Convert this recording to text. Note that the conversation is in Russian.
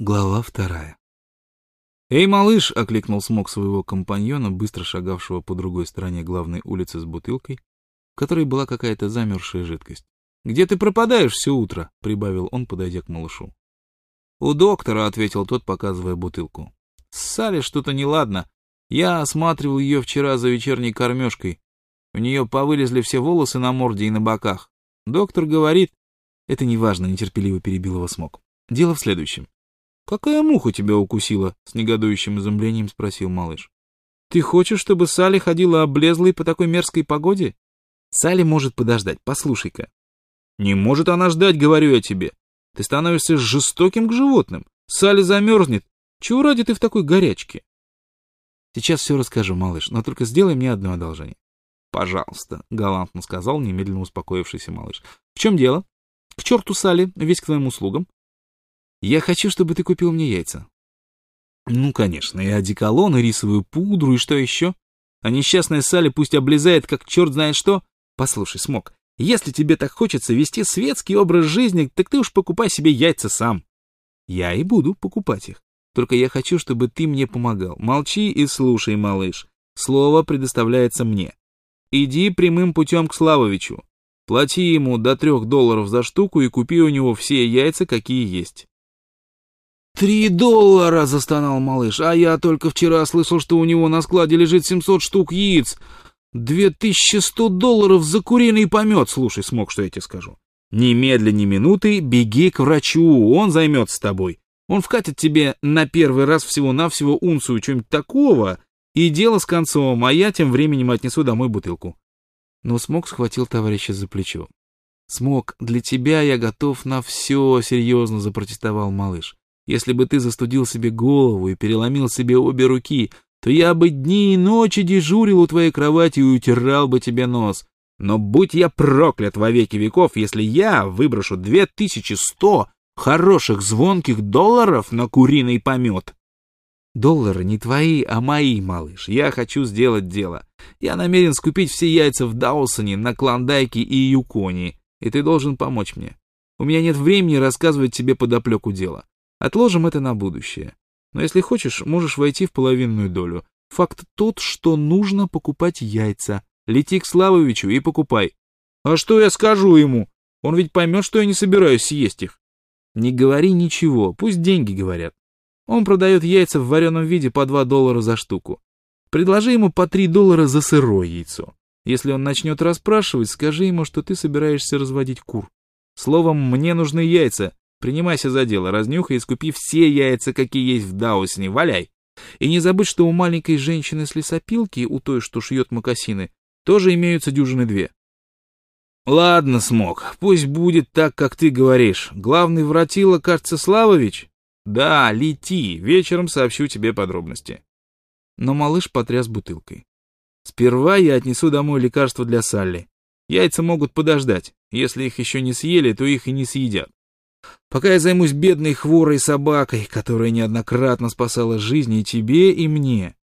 Глава 2. «Эй, малыш!» — окликнул Смок своего компаньона, быстро шагавшего по другой стороне главной улицы с бутылкой, в которой была какая-то замерзшая жидкость. «Где ты пропадаешь все утро?» — прибавил он, подойдя к малышу. «У доктора», — ответил тот, показывая бутылку. «С Салли что-то неладно. Я осматривал ее вчера за вечерней кормежкой. У нее повылезли все волосы на морде и на боках. Доктор говорит...» «Это неважно», — нетерпеливо перебил его Смок. «Дело в следующем. «Какая муха тебя укусила?» — с негодующим изумлением спросил малыш. «Ты хочешь, чтобы Салли ходила облезлой по такой мерзкой погоде?» «Салли может подождать, послушай-ка». «Не может она ждать, говорю я тебе. Ты становишься жестоким к животным. Салли замерзнет. Чего ради ты в такой горячке?» «Сейчас все расскажу, малыш, но только сделай мне одно одолжение». «Пожалуйста», — галантно сказал немедленно успокоившийся малыш. «В чем дело? К черту Салли, весь к твоим услугам. Я хочу, чтобы ты купил мне яйца». «Ну, конечно, и одеколон, и рисовую пудру, и что еще? А несчастная Салли пусть облезает, как черт знает что. Послушай, Смок, если тебе так хочется вести светский образ жизни, так ты уж покупай себе яйца сам. Я и буду покупать их. Только я хочу, чтобы ты мне помогал. Молчи и слушай, малыш. Слово предоставляется мне. Иди прямым путем к Славовичу. Плати ему до $3 за штуку и купи у него все яйца, какие есть». $3, застонал малыш, а я только вчера слышал, что у него на складе лежит 700 штук яиц. $2100 за куриный помет. Слушай, Смок, что я тебе скажу. Немедля, ни минуты, беги к врачу, он займется тобой. Он вкатит тебе на первый раз всего-навсего унцию чего-нибудь такого, и дело с концом, а я тем временем отнесу домой бутылку. Но Смок схватил товарища за плечо. «Смок, для тебя я готов на все», — серьезно запротестовал малыш. «Если бы ты застудил себе голову и переломил себе обе руки, то я бы дни и ночи дежурил у твоей кровати и утирал бы тебе нос. Но будь я проклят во веки веков, если я выброшу 2100 хороших звонких долларов на куриный помет». «Доллары не твои, а мои, малыш. Я хочу сделать дело. Я намерен скупить все яйца в Даусоне, на Клондайке и Юконе, и ты должен помочь мне. У меня нет времени рассказывать тебе подоплеку дела. Отложим это на будущее. Но если хочешь, можешь войти в половинную долю. Факт тот, что нужно покупать яйца. Лети к Славовичу и покупай». «А что я скажу ему? Он ведь поймет, что я не собираюсь съесть их». «Не говори ничего, пусть деньги говорят. Он продает яйца в вареном виде по $2 за штуку. Предложи ему по $3 за сырое яйцо. Если он начнет расспрашивать, скажи ему, что ты собираешься разводить кур. Словом, мне нужны яйца. Принимайся за дело, разнюхай и скупи все яйца, какие есть в Даусоне, валяй. И не забудь, что у маленькой женщины с лесопилки, у той, что шьет мокасины, тоже имеются дюжины 2. «Ладно, Смок, пусть будет так, как ты говоришь. Главный воротила, кажется, Славович?» «Да, лети, вечером сообщу тебе подробности». Но малыш потряс бутылкой. «Сперва я отнесу домой лекарства для Салли. Яйца могут подождать. Если их еще не съели, то их и не съедят. Пока я займусь бедной хворой собакой, которая неоднократно спасала жизни и тебе, и мне.